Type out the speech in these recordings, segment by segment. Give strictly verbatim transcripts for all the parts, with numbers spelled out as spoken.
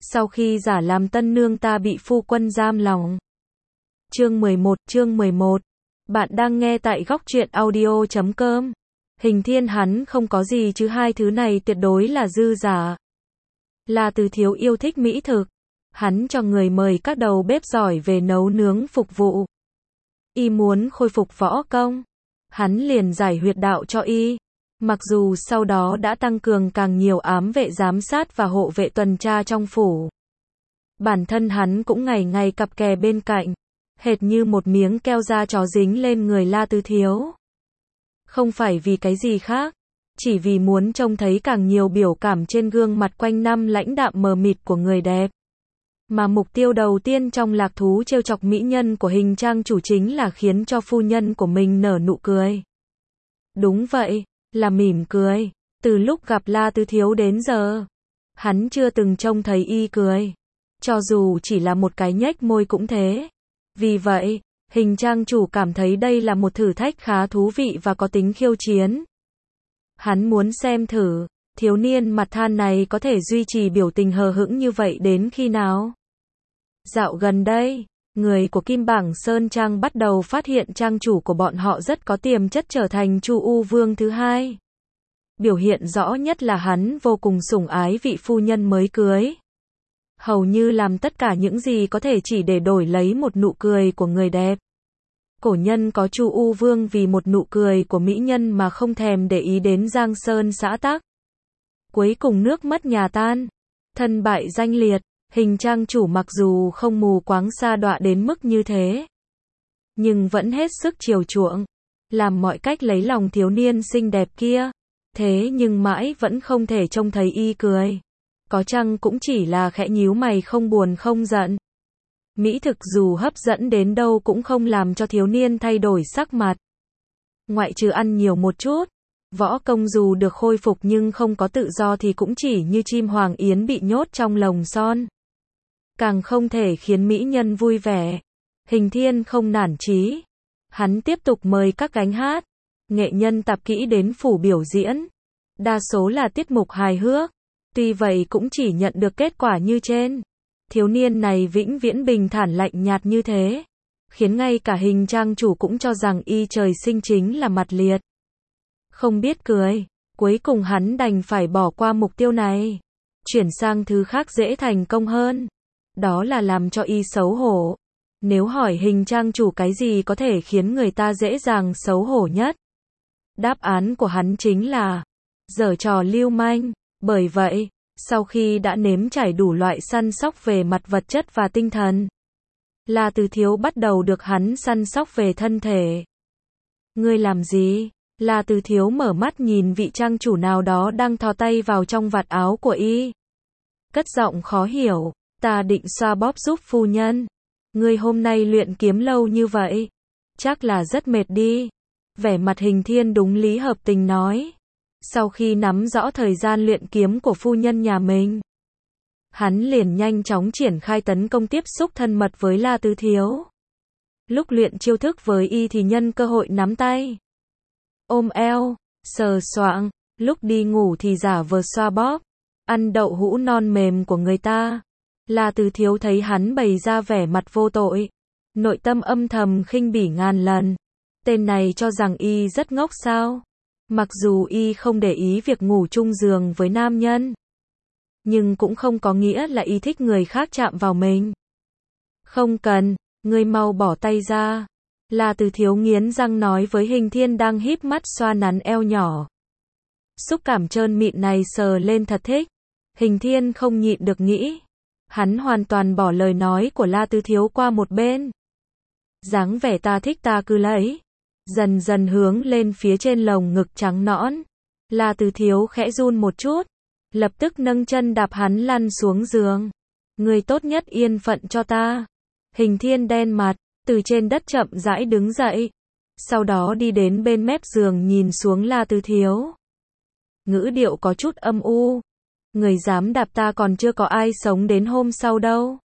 Sau khi giả làm tân nương ta bị phu quân giam lòng. Chương mười một, chương mười một. Bạn đang nghe tại góc truyện audio chấm com. Hình Thiên hắn không có gì chứ hai thứ này tuyệt đối là dư giả. La Từ Thiếu yêu thích mỹ thực. Hắn cho người mời các đầu bếp giỏi về nấu nướng phục vụ. Y muốn khôi phục võ công. Hắn liền giải huyệt đạo cho y. Mặc dù sau đó đã tăng cường càng nhiều ám vệ giám sát và hộ vệ tuần tra trong phủ. Bản thân hắn cũng ngày ngày cặp kè bên cạnh, hệt như một miếng keo da chó dính lên người La Từ Thiếu. Không phải vì cái gì khác, chỉ vì muốn trông thấy càng nhiều biểu cảm trên gương mặt quanh năm lãnh đạm mờ mịt của người đẹp. Mà mục tiêu đầu tiên trong lạc thú trêu chọc mỹ nhân của Hình Trang chủ chính là khiến cho phu nhân của mình nở nụ cười. Đúng vậy, là mỉm cười. Từ lúc gặp La Từ Thiếu đến giờ, hắn chưa từng trông thấy y cười. Cho dù chỉ là một cái nhếch môi cũng thế. Vì vậy, Hình Trang chủ cảm thấy đây là một thử thách khá thú vị và có tính khiêu chiến. Hắn muốn xem thử, thiếu niên mặt than này có thể duy trì biểu tình hờ hững như vậy đến khi nào. Dạo gần đây, người của Kim Bảng Sơn Trang bắt đầu phát hiện trang chủ của bọn họ rất có tiềm chất trở thành Chu U Vương thứ hai. Biểu hiện rõ nhất là hắn vô cùng sủng ái vị phu nhân mới cưới. Hầu như làm tất cả những gì có thể chỉ để đổi lấy một nụ cười của người đẹp. Cổ nhân có Chu U Vương vì một nụ cười của mỹ nhân mà không thèm để ý đến Giang Sơn xã tắc. Cuối cùng nước mất nhà tan, thân bại danh liệt. Hình Trang chủ mặc dù không mù quáng sa đọa đến mức như thế, nhưng vẫn hết sức chiều chuộng, làm mọi cách lấy lòng thiếu niên xinh đẹp kia. Thế nhưng mãi vẫn không thể trông thấy y cười. Có chăng cũng chỉ là khẽ nhíu mày không buồn không giận. Mỹ thực dù hấp dẫn đến đâu cũng không làm cho thiếu niên thay đổi sắc mặt. Ngoại trừ ăn nhiều một chút, võ công dù được khôi phục nhưng không có tự do thì cũng chỉ như chim hoàng yến bị nhốt trong lồng son. Càng không thể khiến mỹ nhân vui vẻ. Hình Thiên không nản chí. Hắn tiếp tục mời các gánh hát, nghệ nhân tạp kỹ đến phủ biểu diễn. Đa số là tiết mục hài hước. Tuy vậy cũng chỉ nhận được kết quả như trên. Thiếu niên này vĩnh viễn bình thản lạnh nhạt như thế, khiến ngay cả Hình Trang chủ cũng cho rằng y trời sinh chính là mặt liệt. Không biết cười. Cuối cùng hắn đành phải bỏ qua mục tiêu này, chuyển sang thứ khác dễ thành công hơn. Đó là làm cho y xấu hổ. Nếu hỏi Hình Trang chủ cái gì có thể khiến người ta dễ dàng xấu hổ nhất, đáp án của hắn chính là giở trò lưu manh. Bởi vậy, sau khi đã nếm trải đủ loại săn sóc về mặt vật chất và tinh thần, La Từ Thiếu bắt đầu được hắn săn sóc về thân thể. Ngươi làm gì? La Từ Thiếu mở mắt nhìn vị trang chủ nào đó đang thò tay vào trong vạt áo của y, cất giọng khó hiểu. Ta định xoa bóp giúp phu nhân. Ngươi hôm nay luyện kiếm lâu như vậy, chắc là rất mệt đi. Vẻ mặt Hình Thiên đúng lý hợp tình nói. Sau khi nắm rõ thời gian luyện kiếm của phu nhân nhà mình, hắn liền nhanh chóng triển khai tấn công tiếp xúc thân mật với La Từ Thiếu. Lúc luyện chiêu thức với y thì nhân cơ hội nắm tay, ôm eo, sờ soạng. Lúc đi ngủ thì giả vờ xoa bóp, ăn đậu hũ non mềm của người ta. La Từ Thiếu thấy hắn bày ra vẻ mặt vô tội, nội tâm âm thầm khinh bỉ ngàn lần. Tên này cho rằng y rất ngốc sao? Mặc dù y không để ý việc ngủ chung giường với nam nhân, nhưng cũng không có nghĩa là y thích người khác chạm vào mình. Không cần, ngươi mau bỏ tay ra. La Từ Thiếu nghiến răng nói với Hình Thiên đang híp mắt xoa nắn eo nhỏ. Xúc cảm trơn mịn này sờ lên thật thích. Hình Thiên không nhịn được nghĩ. Hắn hoàn toàn bỏ lời nói của La Từ Thiếu qua một bên. Dáng vẻ ta thích ta cứ lấy. Dần dần hướng lên phía trên lồng ngực trắng nõn. La Từ Thiếu khẽ run một chút, lập tức nâng chân đạp hắn lăn xuống giường. Người tốt nhất yên phận cho ta. Hình Thiên đen mặt, từ trên đất chậm rãi đứng dậy. Sau đó đi đến bên mép giường nhìn xuống La Từ Thiếu. Ngữ điệu có chút âm u. Người dám đạp ta còn chưa có ai sống đến hôm sau đâu.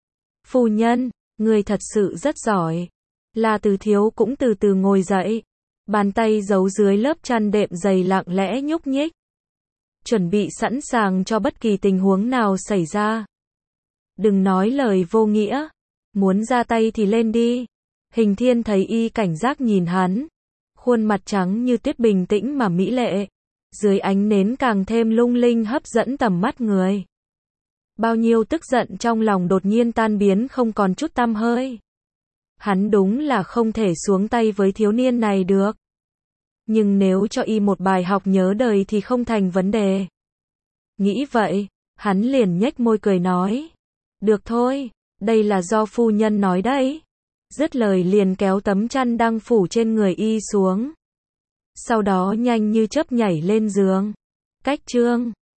Phu nhân, người thật sự rất giỏi. La Từ Thiếu cũng từ từ ngồi dậy. Bàn tay giấu dưới lớp chăn đệm dày lặng lẽ nhúc nhích. Chuẩn bị sẵn sàng cho bất kỳ tình huống nào xảy ra. Đừng nói lời vô nghĩa. Muốn ra tay thì lên đi. Hình Thiên thấy y cảnh giác nhìn hắn. Khuôn mặt trắng như tuyết bình tĩnh mà mỹ lệ. Dưới ánh nến càng thêm lung linh hấp dẫn tầm mắt người. Bao nhiêu tức giận trong lòng đột nhiên tan biến không còn chút tăm hơi. Hắn đúng là không thể xuống tay với thiếu niên này được. Nhưng nếu cho y một bài học nhớ đời thì không thành vấn đề. Nghĩ vậy, hắn liền nhếch môi cười nói. Được thôi, đây là do phu nhân nói đấy. Dứt lời liền kéo tấm chăn đang phủ trên người y xuống. Sau đó nhanh như chớp nhảy lên giường. Cách chương